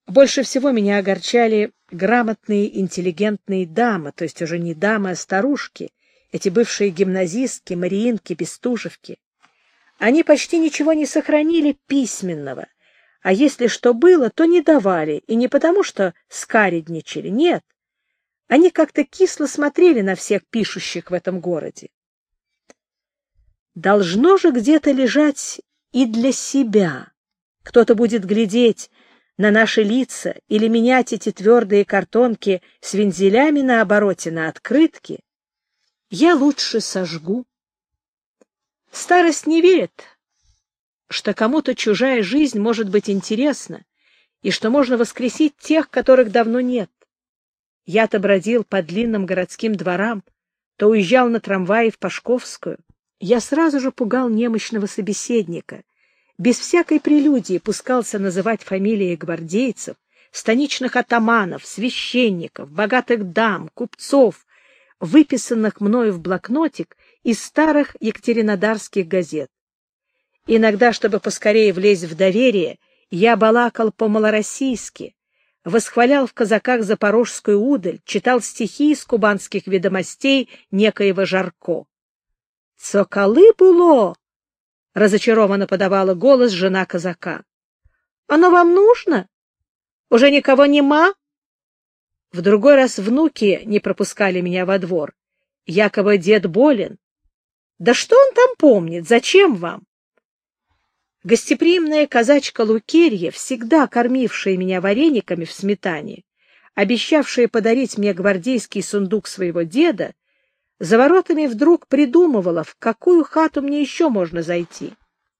Больше всего меня огорчали грамотные, интеллигентные дамы, то есть уже не дамы, а старушки, эти бывшие гимназистки, мариинки, бестужевки. Они почти ничего не сохранили письменного, а если что было, то не давали, и не потому, что скаредничали, нет. Они как-то кисло смотрели на всех пишущих в этом городе. Должно же где-то лежать и для себя. Кто-то будет глядеть на наши лица или менять эти твердые картонки с вензелями на обороте на открытки. Я лучше сожгу. Старость не верит, что кому-то чужая жизнь может быть интересна, и что можно воскресить тех, которых давно нет. Я-то бродил по длинным городским дворам, то уезжал на трамвае в Пашковскую. Я сразу же пугал немощного собеседника, без всякой прелюдии пускался называть фамилии гвардейцев, станичных атаманов, священников, богатых дам, купцов, выписанных мною в блокнотик из старых екатеринодарских газет. Иногда, чтобы поскорее влезть в доверие, я балакал по-малороссийски, восхвалял в казаках запорожскую удаль, читал стихи из кубанских ведомостей некоего Жарко. «Цоколи было!» — разочарованно подавала голос жена казака. «Оно вам нужно? Уже никого нема?» В другой раз внуки не пропускали меня во двор. Якобы дед болен. Да что он там помнит? Зачем вам? Гостеприимная казачка Лукерья, всегда кормившая меня варениками в сметане, обещавшая подарить мне гвардейский сундук своего деда, за воротами вдруг придумывала, в какую хату мне еще можно зайти.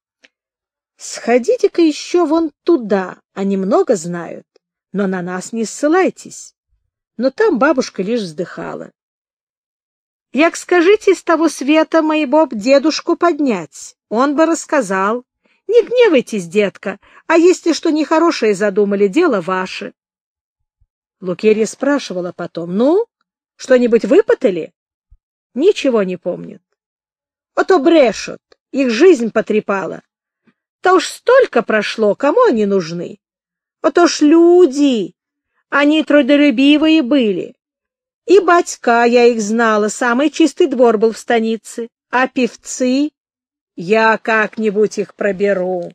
«Сходите-ка еще вон туда, они много знают, но на нас не ссылайтесь». Но там бабушка лишь вздыхала. «Як скажите с того света моего б дедушку поднять, он бы рассказал. Не гневайтесь, детка, а если что нехорошее задумали, дело ваше». Лукерья спрашивала потом: «Ну, что-нибудь выпытали?» Ничего не помнят. А то брешут, их жизнь потрепала. Да уж столько прошло, кому они нужны? А то ж люди, они трудолюбивые были. И батька, я их знала, самый чистый двор был в станице. А певцы? Я как-нибудь их проберу.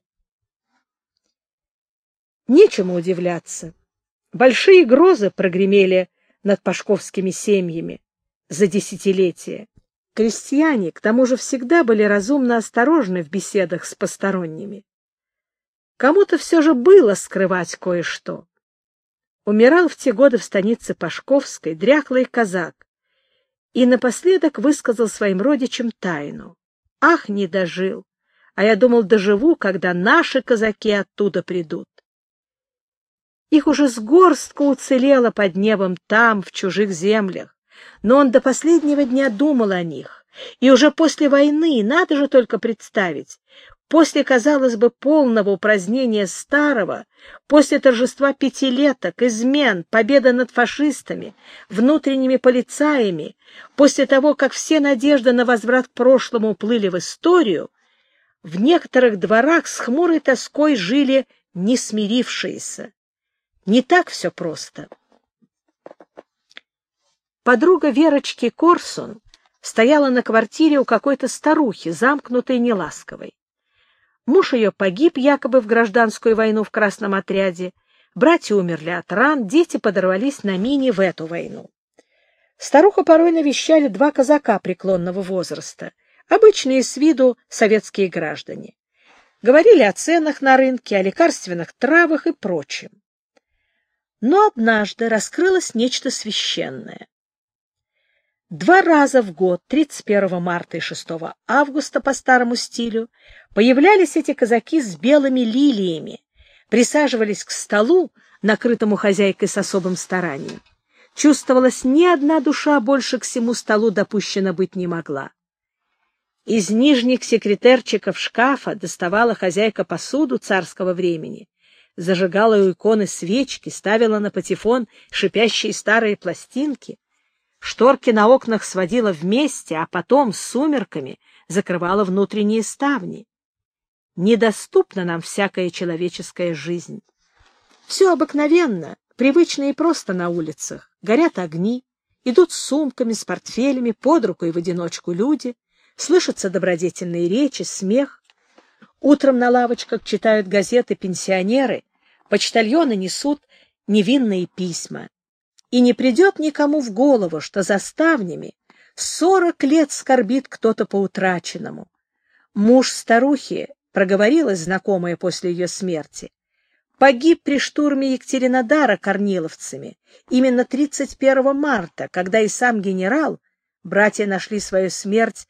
Нечему удивляться. Большие грозы прогремели над пашковскими семьями за десятилетия. Крестьяне, к тому же, всегда были разумно осторожны в беседах с посторонними. Кому-то все же было скрывать кое-что. Умирал в те годы в станице Пашковской дряхлый казак и напоследок высказал своим родичам тайну. «Ах, не дожил! А я думал, доживу, когда наши казаки оттуда придут». Их уже с горстка уцелело под небом там, в чужих землях. Но он до последнего дня думал о них, и уже после войны, надо же только представить, после, казалось бы, полного упразднения старого, после торжества пятилеток, измен, победы над фашистами, внутренними полицаями, после того, как все надежды на возврат к прошлому уплыли в историю, в некоторых дворах с хмурой тоской жили несмирившиеся. Не так все просто. Подруга Верочки Корсун стояла на квартире у какой-то старухи, замкнутой и неласковой. Муж ее погиб якобы в гражданскую войну в Красном отряде, братья умерли от ран, дети подорвались на мине в эту войну. Старуху порой навещали два казака преклонного возраста, обычные с виду советские граждане. Говорили о ценах на рынке, о лекарственных травах и прочем. Но однажды раскрылось нечто священное. 2 раза в год, 31 марта и 6 августа по старому стилю, появлялись эти казаки с белыми лилиями, присаживались к столу, накрытому хозяйкой с особым старанием. Чувствовалось, ни одна душа больше к всему столу допущена быть не могла. Из нижних секретерчиков шкафа доставала хозяйка посуду царского времени, зажигала у иконы свечки, ставила на патефон шипящие старые пластинки, шторки на окнах сводила вместе, а потом с сумерками закрывала внутренние ставни. Недоступна нам всякая человеческая жизнь. Все обыкновенно, привычно и просто на улицах. Горят огни, идут с сумками, с портфелями, под руку и в одиночку люди, слышатся добродетельные речи, смех. Утром на лавочках читают газеты пенсионеры, почтальоны несут невинные письма. И не придет никому в голову, что за ставнями 40 лет скорбит кто-то по утраченному. Муж старухи, проговорилась знакомая после ее смерти, погиб при штурме Екатеринодара корниловцами именно 31 марта, когда и сам генерал, братья нашли свою смерть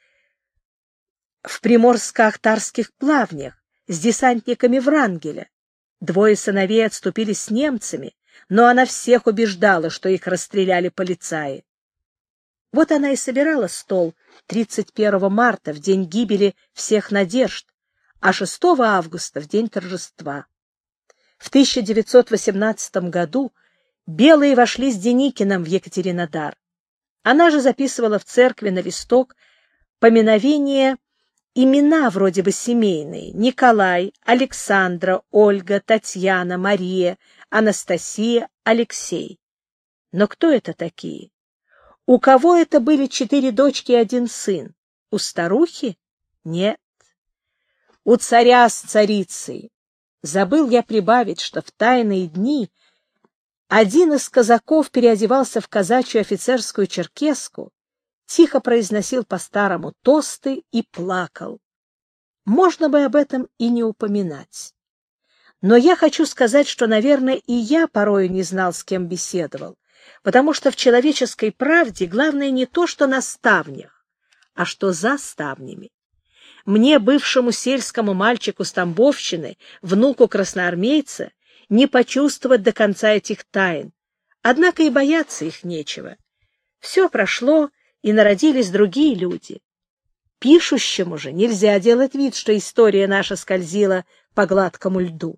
в приморско-ахтарских плавнях с десантниками Врангеля. Двое сыновей отступили с немцами, но она всех убеждала, что их расстреляли полицаи. Вот она и собирала стол 31 марта, в день гибели всех надежд, а 6 августа, в день торжества. В 1918 году белые вошли с Деникиным в Екатеринодар. Она же записывала в церкви на листок поминовения имена вроде бы семейные: Николай, Александра, Ольга, Татьяна, Мария, Анастасия, Алексей. Но кто это такие? У кого это были 4 дочки и 1 сын? У старухи? Нет. У царя с царицей. Забыл я прибавить, что в тайные дни один из казаков переодевался в казачью офицерскую черкеску, тихо произносил по-старому тосты и плакал. Можно бы об этом и не упоминать. Но я хочу сказать, что, наверное, и я порою не знал, с кем беседовал, потому что в человеческой правде главное не то, что на ставнях, а что за ставнями. Мне, бывшему сельскому мальчику с Тамбовщины, внуку красноармейца, не почувствовать до конца этих тайн, однако и бояться их нечего. Все прошло, и народились другие люди. Пишущему же нельзя делать вид, что история наша скользила по гладкому льду.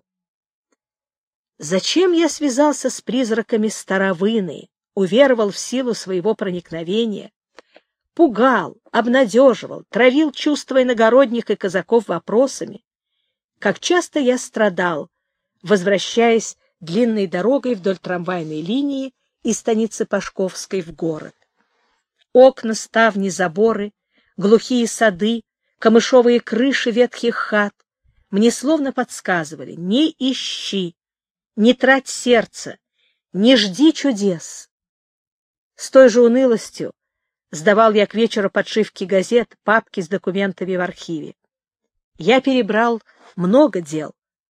Зачем я связался с призраками Старовыны, уверовал в силу своего проникновения, пугал, обнадеживал, травил чувства иногородних и казаков вопросами? Как часто я страдал, возвращаясь длинной дорогой вдоль трамвайной линии из станицы Пашковской в город. Окна, ставни, заборы, глухие сады, камышовые крыши ветхих хат мне словно подсказывали: не ищи, не трать сердце, не жди чудес. С той же унылостью сдавал я к вечеру подшивки газет, папки с документами в архиве. Я перебрал много дел.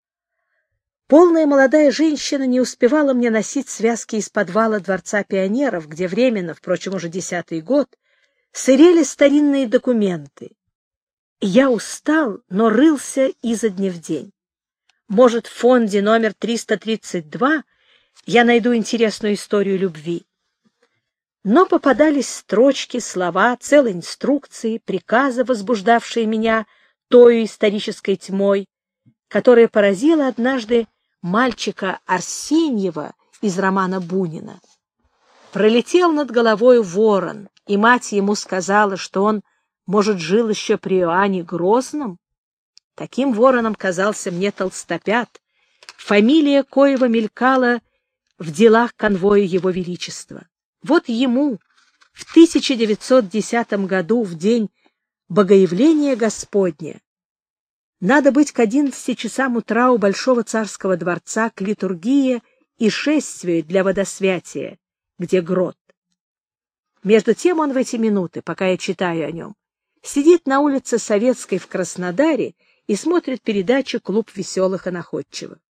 Полная молодая женщина не успевала мне носить связки из подвала Дворца пионеров, где временно, впрочем, уже 10-й год, сырели старинные документы. Я устал, но рылся изо дня в день. Может, в фонде номер 332 я найду интересную историю любви. Но попадались строчки, слова, целые инструкции, приказы, возбуждавшие меня той исторической тьмой, которая поразила однажды мальчика Арсеньева из романа Бунина. Пролетел над головой ворон, и мать ему сказала, что он, может, жил еще при Иоанне Грозном. Таким вороном казался мне Толстопят, фамилия коего мелькала в делах конвоя Его Величества. Вот ему в 1910 году, в день Богоявления Господня, надо быть к 11 часам утра у Большого царского дворца к литургии и шествию для водосвятия, где грот. Между тем он в эти минуты, пока я читаю о нем, сидит на улице Советской в Краснодаре и смотрит передачу «Клуб веселых и находчивых».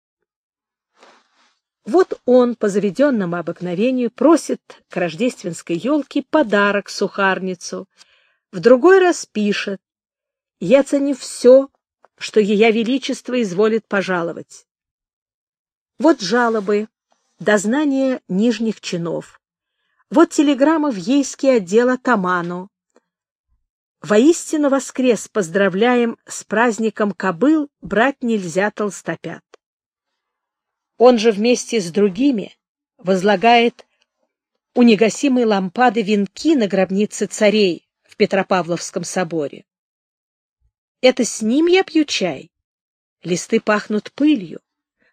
Вот он, по заведенному обыкновению, просит к рождественской елке подарок, сухарницу. В другой раз пишет: «Я ценю все, что Ея Величество изволит пожаловать». Вот жалобы, дознания нижних чинов. Вот телеграмма в Ейский отдел атаману. Воистину воскрес, поздравляем с праздником кобыл, брать нельзя Толстопят. Он же вместе с другими возлагает у негасимой лампады венки на гробнице царей в Петропавловском соборе. Это с ним я пью чай. Листы пахнут пылью.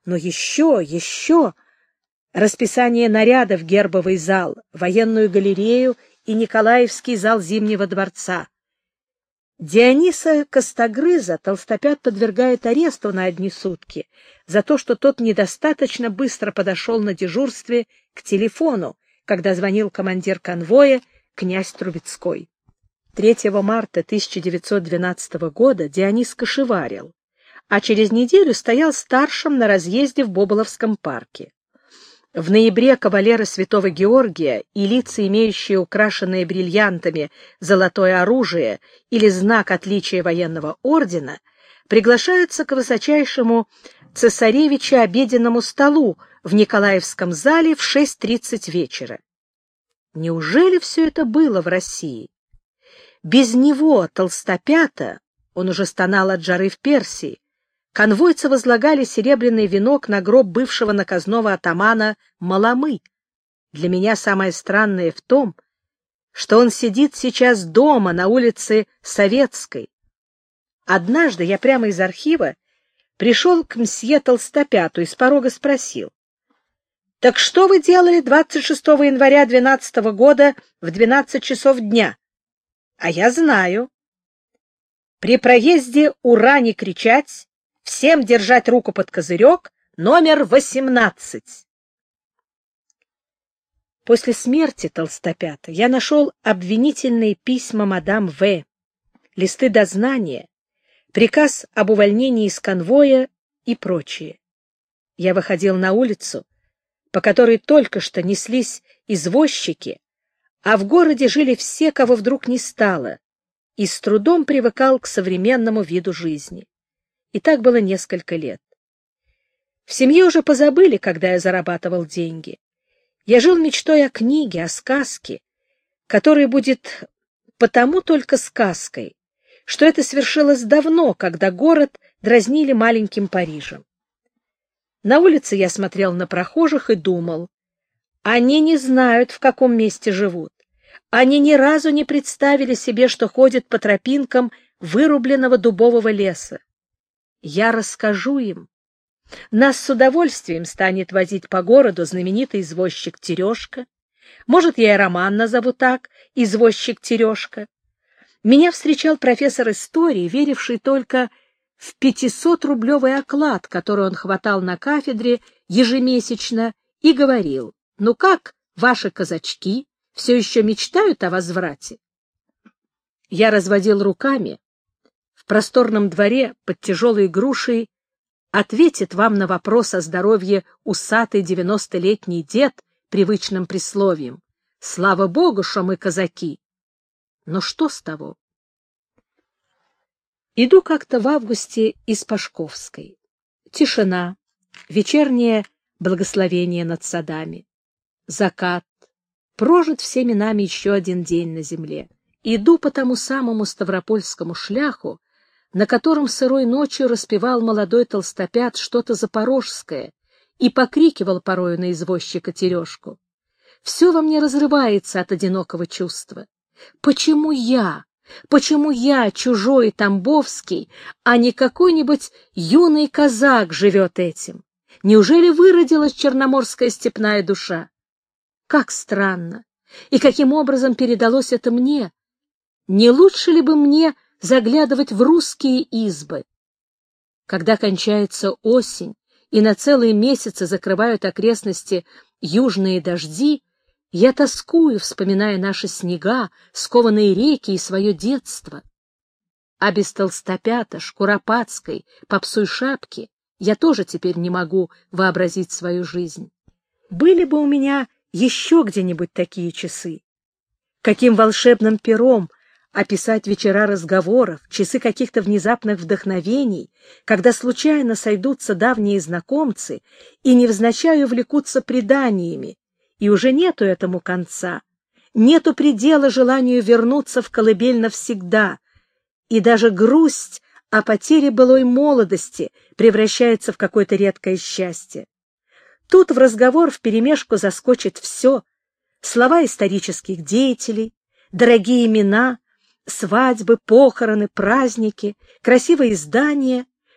Но еще расписание нарядов, гербовый зал, военную галерею и Николаевский зал Зимнего дворца. Диониса Костогрыза толстопят подвергает аресту на одни сутки за то, что тот недостаточно быстро подошел на дежурстве к телефону, когда звонил командир конвоя князь Трубецкой. 3 марта 1912 года Дионис кошеварил, а через неделю стоял старшим на разъезде в Боболовском парке. В ноябре кавалеры Святого Георгия и лица, имеющие украшенные бриллиантами золотое оружие или знак отличия военного ордена, приглашаются к высочайшему цесаревичу обеденному столу в Николаевском зале в 6:30 вечера. Неужели все это было в России? Без него, толстопята, он уже стонал от жары в Персии, конвойцы возлагали серебряный венок на гроб бывшего наказного атамана Маломы. Для меня самое странное в том, что он сидит сейчас дома на улице Советской. Однажды я прямо из архива пришел к мсье Толстопяту и с порога спросил: «Так что вы делали 26 января 12 года в 12 часов дня?» «А я знаю. При проезде «Ура!» не кричать, всем держать руку под козырек, номер 18. После смерти Толстопята я нашел обвинительные письма мадам В., листы дознания, приказ об увольнении из конвоя и прочее. Я выходил на улицу, по которой только что неслись извозчики, а в городе жили все, кого вдруг не стало, и с трудом привыкал к современному виду жизни. И так было несколько лет. В семье уже позабыли, когда я зарабатывал деньги. Я жил мечтой о книге, о сказке, которая будет потому только сказкой, что это свершилось давно, когда город дразнили маленьким Парижем. На улице я смотрел на прохожих и думал: они не знают, в каком месте живут. Они ни разу не представили себе, что ходят по тропинкам вырубленного дубового леса. Я расскажу им. Нас с удовольствием станет возить по городу знаменитый извозчик Терешка. Может, я и роман назову так — «Извозчик Терешка». Меня встречал профессор истории, веривший только в 500-рублевый оклад, который он хватал на кафедре ежемесячно, и говорил: «Ну как, ваши казачки все еще мечтают о возврате?» Я разводил руками. В просторном дворе под тяжелой грушей ответит вам на вопрос о здоровье усатый 90-летний дед привычным присловием: «Слава Богу, что мы казаки!» Но что с того? Иду как-то в августе из Пашковской. Тишина, вечернее благословение над садами. Закат. Прожит всеми нами еще один день на земле. Иду по тому самому Ставропольскому шляху, на котором сырой ночью распевал молодой толстопят что-то запорожское и покрикивал порою на извозчика Терешку. Все во мне разрывается от одинокого чувства. Почему я, чужой тамбовский, а не какой-нибудь юный казак живет этим? Неужели выродилась черноморская степная душа? Как странно! И каким образом передалось это мне? Не лучше ли бы мне заглядывать в русские избы? Когда кончается осень и на целые месяцы закрывают окрестности южные дожди, я тоскую, вспоминая наши снега, скованные реки и свое детство. А без Толстопята, Шкуропадской, Попсуй шапки я тоже теперь не могу вообразить свою жизнь. Были бы у меня еще где-нибудь такие часы. Каким волшебным пером описать вечера разговоров, часы каких-то внезапных вдохновений, когда случайно сойдутся давние знакомцы и невзначай увлекутся преданиями, и уже нету этому конца, нету предела желанию вернуться в колыбель навсегда, и даже грусть о потере былой молодости превращается в какое-то редкое счастье. Тут в разговор вперемешку заскочит все: слова исторических деятелей, дорогие имена, свадьбы, похороны, праздники, красивые издания.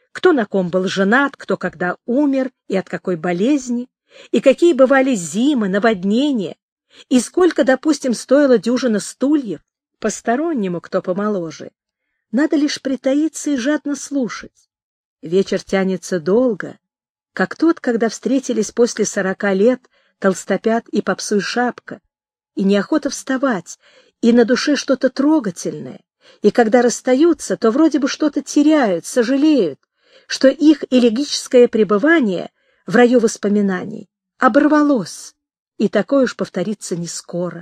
кто на ком был женат, кто когда умер и от какой болезни, и какие бывали зимы, наводнения, и сколько, допустим, стоила дюжина стульев. Постороннему, кто помоложе, надо лишь притаиться и жадно слушать. Вечер тянется долго, как тот, когда встретились после 40 лет Толстопят и Попсуй Шапка, и неохота вставать, и на душе что-то трогательное, и когда расстаются, то вроде бы что-то теряют, сожалеют, что их элегическое пребывание в раю воспоминаний оборвалось, и такое уж повторится не скоро.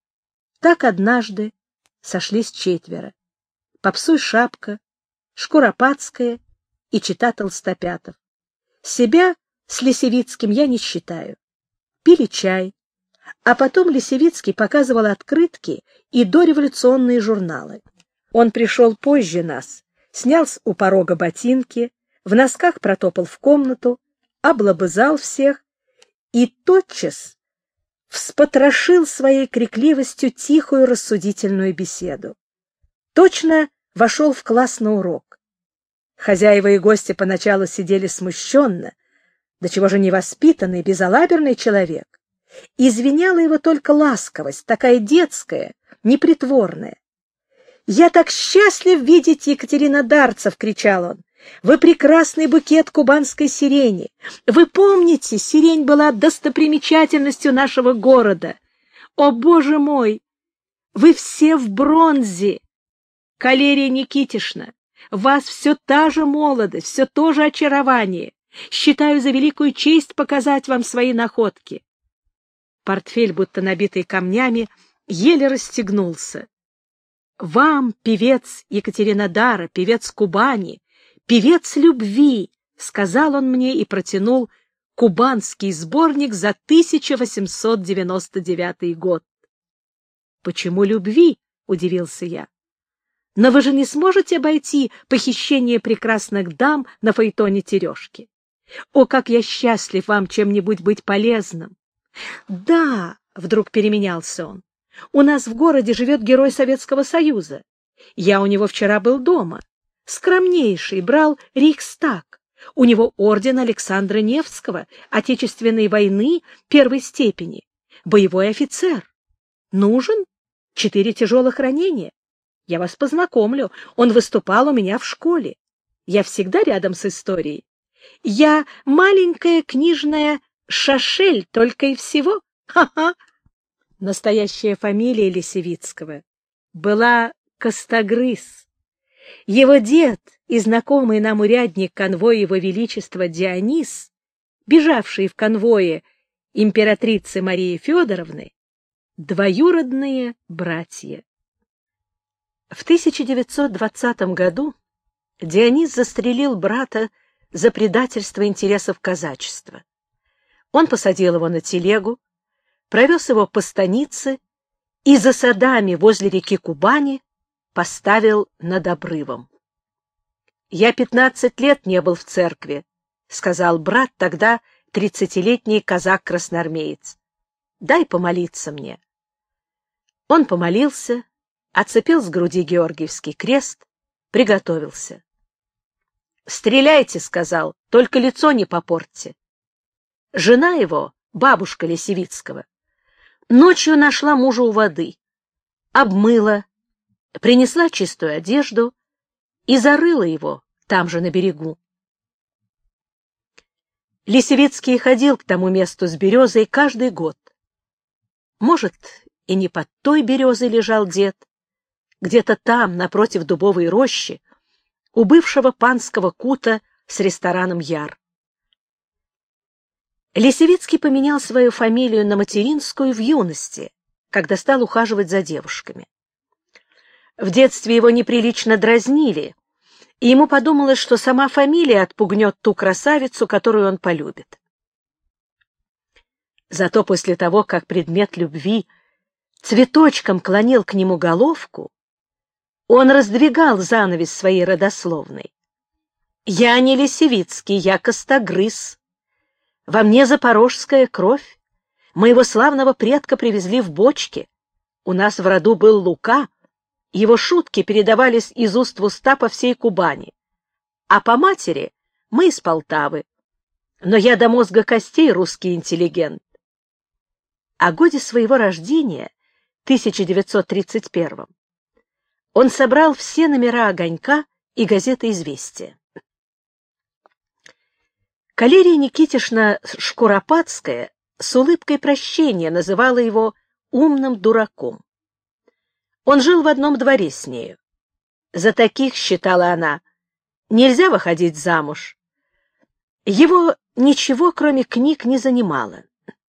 Так однажды сошлись 4: Попсуй Шапка, Шкуропадская и чета Толстопятов. Себя с Лисевицким я не считаю. Пили чай, а потом Лисевицкий показывал открытки и дореволюционные журналы. Он пришел позже нас, снял у порога ботинки, в носках протопал в комнату, облобызал всех и тотчас вспотрошил своей крикливостью тихую рассудительную беседу. Точно вошел в класс на урок. Хозяева и гости поначалу сидели смущенно, до чего же невоспитанный, безалаберный человек. Извиняла его только ласковость, такая детская, непритворная. «Я так счастлив видеть екатеринодарцев!» — кричал он. «Вы прекрасный букет кубанской сирени! Вы помните, сирень была достопримечательностью нашего города! О, Боже мой! Вы все в бронзе! Калерия Никитишна, в вас все та же молодость, все то же очарование! Считаю за великую честь показать вам свои находки!» Портфель, будто набитый камнями, еле расстегнулся. «Вам, певец Екатеринодара, певец Кубани, певец любви», — сказал он мне и протянул кубанский сборник за 1899 год. «Почему любви?» — удивился я. «Но вы же не сможете обойти похищение прекрасных дам на фаэтоне Терешки. О, как я счастлив вам чем-нибудь быть полезным!» «Да», — вдруг переменялся он, — «у нас в городе живет герой Советского Союза. Я у него вчера был дома. Скромнейший, брал Рейхстаг. У него орден Александра Невского, Отечественной войны первой степени. Боевой офицер. Нужен? 4 тяжелых ранения. Я вас познакомлю. Он выступал у меня в школе. Я всегда рядом с историей. Я маленькая книжная Шашель только и всего. Ха-ха!» Настоящая фамилия Лисевицкого была Костогрыз. Его дед и знакомый нам урядник конвоя Его Величества Дионис, бежавший в конвое императрицы Марии Федоровны, двоюродные братья. В 1920 году Дионис застрелил брата за предательство интересов казачества. Он посадил его на телегу, провез его по станице и за садами возле реки Кубани поставил над обрывом. «Я 15 лет не был в церкви», — сказал брат, тогда 30-летний казак-красноармеец. «Дай помолиться мне». Он помолился, отцепил с груди Георгиевский крест, приготовился. «Стреляйте», — сказал, — «только лицо не попортьте». Жена его, бабушка Лисевицкого, ночью нашла мужа у воды, обмыла, принесла чистую одежду и зарыла его там же на берегу. Лисевицкий ходил к тому месту с березой каждый год. Может, и не под той березой лежал дед, где-то там, напротив дубовой рощи, у бывшего панского кута с рестораном «Яр». Лисевицкий поменял свою фамилию на материнскую в юности, когда стал ухаживать за девушками. В детстве его неприлично дразнили, и ему подумалось, что сама фамилия отпугнет ту красавицу, которую он полюбит. Зато после того, как предмет любви цветочком клонил к нему головку, он раздвигал занавес своей родословной. «Я не Лисевицкий, я Костогрыз. Во мне запорожская кровь. Моего славного предка привезли в бочке. У нас в роду был Лука. Его шутки передавались из уст в уста по всей Кубани. А по матери Мы из Полтавы, но я до мозга костей русский интеллигент. О годе своего рождения, 1931, он собрал все номера «Огонька» и газеты «Известия». Калерия Никитишна Шкуропадская с улыбкой прощения называла его умным дураком. Он жил в одном дворе с нею. За таких, считала она, нельзя выходить замуж. Его ничего, кроме книг, не занимало.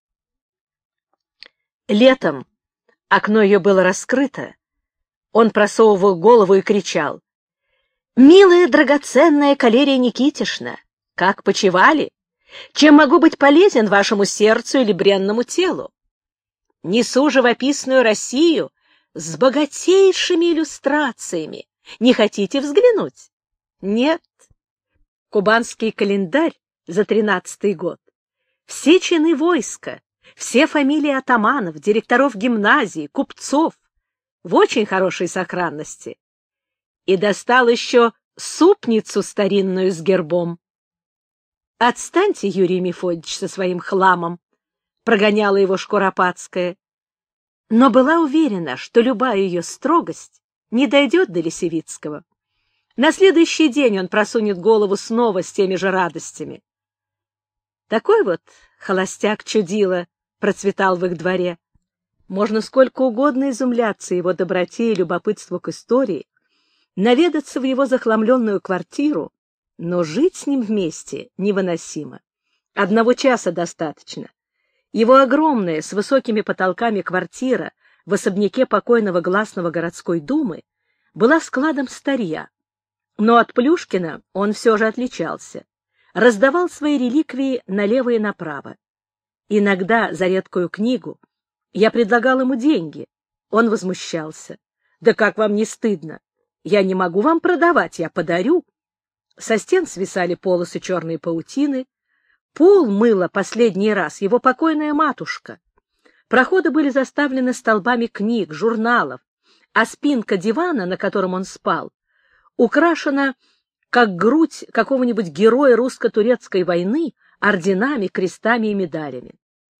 Летом окно ее было раскрыто, он просовывал голову и кричал: «Милая, драгоценная Калерия Никитишна, как почивали? Чем могу быть полезен вашему сердцу или бренному телу? Несу живописную Россию с богатейшими иллюстрациями. Не хотите взглянуть? Нет. Кубанский календарь за 13-й год. Все чины войска, все фамилии атаманов, директоров гимназий, купцов в очень хорошей сохранности. И достал еще супницу старинную с гербом. «Отстаньте, Юрий Мефодич, со своим хламом», — прогоняла его Шкуропадская, но была уверена, что любая ее строгость не дойдет до Лисевицкого. На следующий день он просунет голову снова с теми же радостями. Такой вот холостяк-чудило процветал в их дворе. Можно сколько угодно изумляться его доброте и любопытству к истории, наведаться в его захламленную квартиру, но жить с ним вместе невыносимо. 1 часа достаточно. Его огромная, с высокими потолками квартира в особняке покойного гласного городской думы была складом старья, но от Плюшкина он все же отличался. Раздавал свои реликвии налево и направо. Иногда за редкую книгу я предлагал ему деньги. Он возмущался. «Да как вам не стыдно? Я не могу вам продавать, я подарю». Со стен свисали полосы черной паутины. Пол мыла последний раз его покойная матушка. Проходы были заставлены столбами книг, журналов, а спинка дивана, на котором он спал, украшена, как грудь какого-нибудь героя русско-турецкой войны, орденами, крестами и медалями.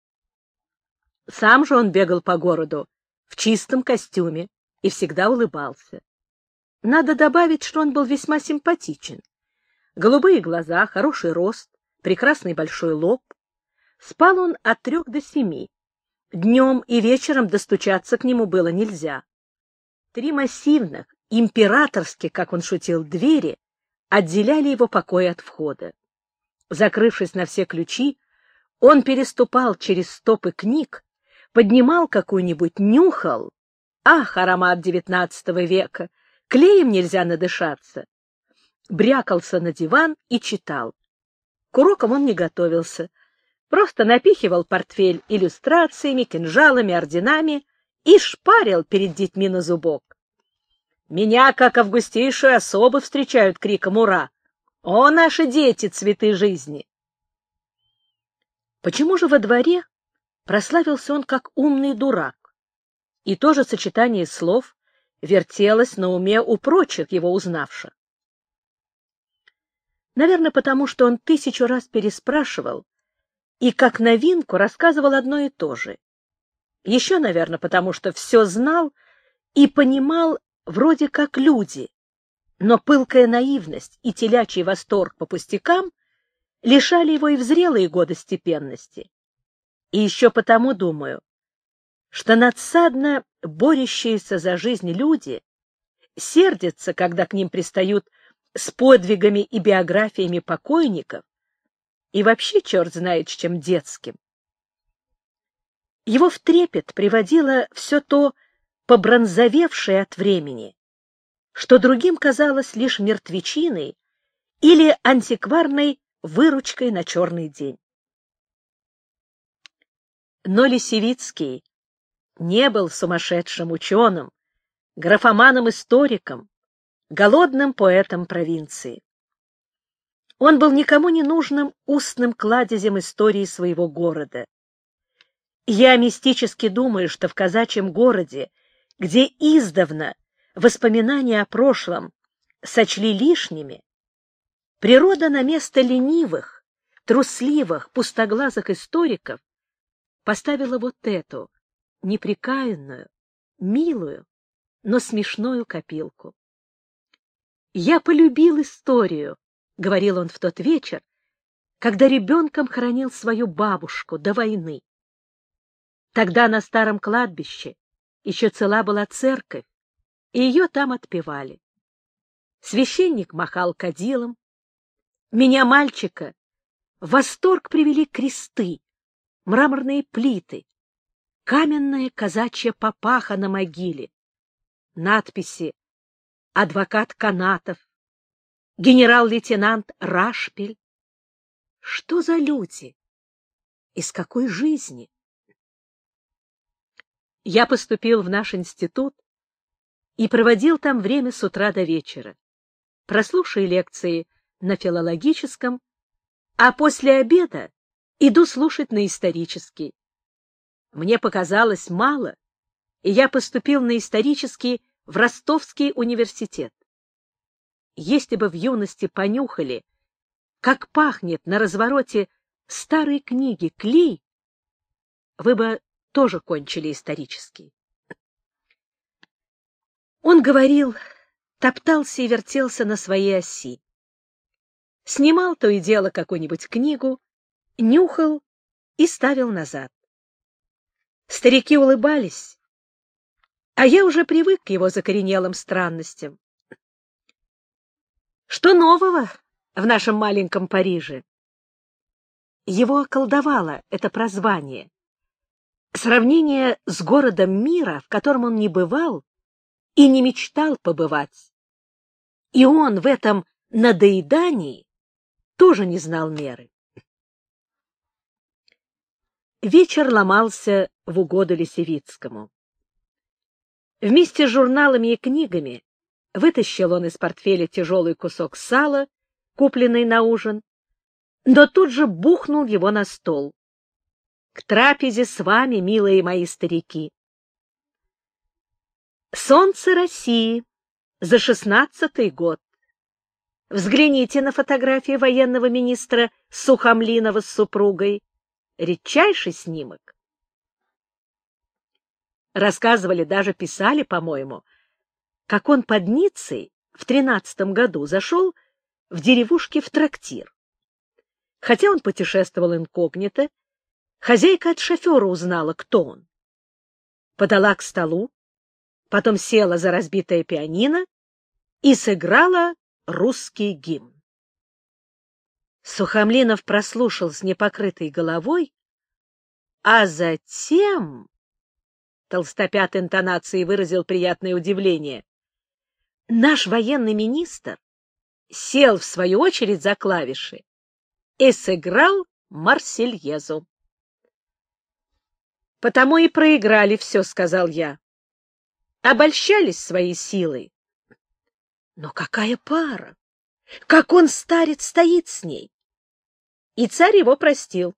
Сам же он бегал по городу в чистом костюме и всегда улыбался. Надо добавить, что он был весьма симпатичен. Голубые глаза, хороший рост, прекрасный большой лоб. Спал он от 3 до 7. Днем и вечером достучаться к нему было нельзя. 3 массивных, императорских, как он шутил, двери отделяли его покой от входа. Закрывшись на все ключи, он переступал через стопы книг, поднимал какую-нибудь, нюхал. Ах, аромат XIX века! Клеем нельзя надышаться. Брякался на диван и читал. К урокам он не готовился, просто напихивал портфель иллюстрациями, кинжалами, орденами и шпарил перед детьми на зубок. Меня, как августейшую особу, встречают криком «Ура!» «О, наши дети, цветы жизни!» Почему же во дворе прославился он как умный дурак? И то же сочетание слов вертелось на уме у прочих его узнавших. Наверное, потому что он 1000 раз переспрашивал и как новинку рассказывал одно и то же. Еще, наверное, потому что все знал и понимал вроде как люди, но пылкая наивность и телячий восторг по пустякам лишали его и в зрелые годы степенности. И еще потому, думаю, что надсадно борющиеся за жизнь люди сердятся, когда к ним пристают с подвигами и биографиями покойников, и вообще черт знает с чем детским. Его в трепет приводило все то побронзовевшее от времени, что другим казалось лишь мертвечиной или антикварной выручкой на черный день. Но Лисевицкий не был сумасшедшим ученым, графоманом-историком, голодным поэтом провинции. Он был никому не нужным устным кладезем истории своего города. Я мистически думаю, что в казачьем городе, где издавна воспоминания о прошлом сочли лишними, Природа на место ленивых, трусливых, пустоглазых историков поставила вот эту непрекаянную, милую, но смешную копилку. «Я полюбил историю», — говорил он в тот вечер, когда ребенком хоронил свою бабушку до войны. Тогда на старом кладбище еще цела была церковь, и ее там отпевали. Священник махал кадилом. Меня, мальчика, в восторг привели кресты, мраморные плиты, каменная казачья папаха на могиле, надписи «Адвокат Канатов», «Генерал-лейтенант Рашпиль». Что за люди? Из какой жизни? Я поступил в наш институт и проводил там время с утра до вечера, прослушаю лекции на филологическом, а после обеда иду слушать на исторический. Мне показалось мало, и я поступил на исторический в Ростовский университет. Если бы в юности понюхали, как пахнет на развороте старой книги клей, вы бы тоже кончили исторический. Он говорил, топтался и вертелся на своей оси. Снимал то и дело какую-нибудь книгу, нюхал и ставил назад. Старики улыбались, а я уже привык к его закоренелым странностям. Что нового в нашем маленьком Париже? Его околдовало это прозвание. Сравнение с городом мира, в котором он не бывал и не мечтал побывать. И он в этом надоедании тоже не знал меры. Вечер ломался в угоду Лисевицкому. Вместе с журналами и книгами вытащил он из портфеля тяжелый кусок сала, купленный на ужин, но тут же бухнул его на стол. К трапезе с вами, милые мои старики. Солнце России за 16-й год. Взгляните на фотографии военного министра Сухомлинова с супругой. Редчайший снимок. Рассказывали, даже писали, по-моему, как он под Ниццей в 13-м году зашел в деревушке в трактир. Хотя он путешествовал инкогнито, хозяйка от шофера узнала, кто он. Подала к столу, потом села за разбитое пианино и сыграла русский гимн. Сухомлинов прослушал с непокрытой головой, а затем, толстопят интонацией выразил приятное удивление, наш военный министр сел в свою очередь за клавиши и сыграл Марсельезу. «Потому и проиграли все», — сказал я. Обольщались своей силой. Но какая пара! Как он, старец, стоит с ней! И царь его простил.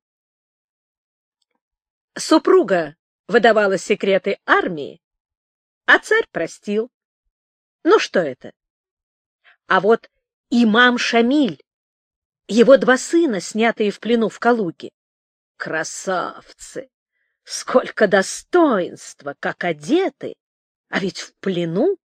Супруга выдавала секреты армии, а царь простил. Ну что это? А вот имам Шамиль, его 2 сына, снятые в плену в Калуге. Красавцы! Сколько достоинства, как одеты! А ведь в плену!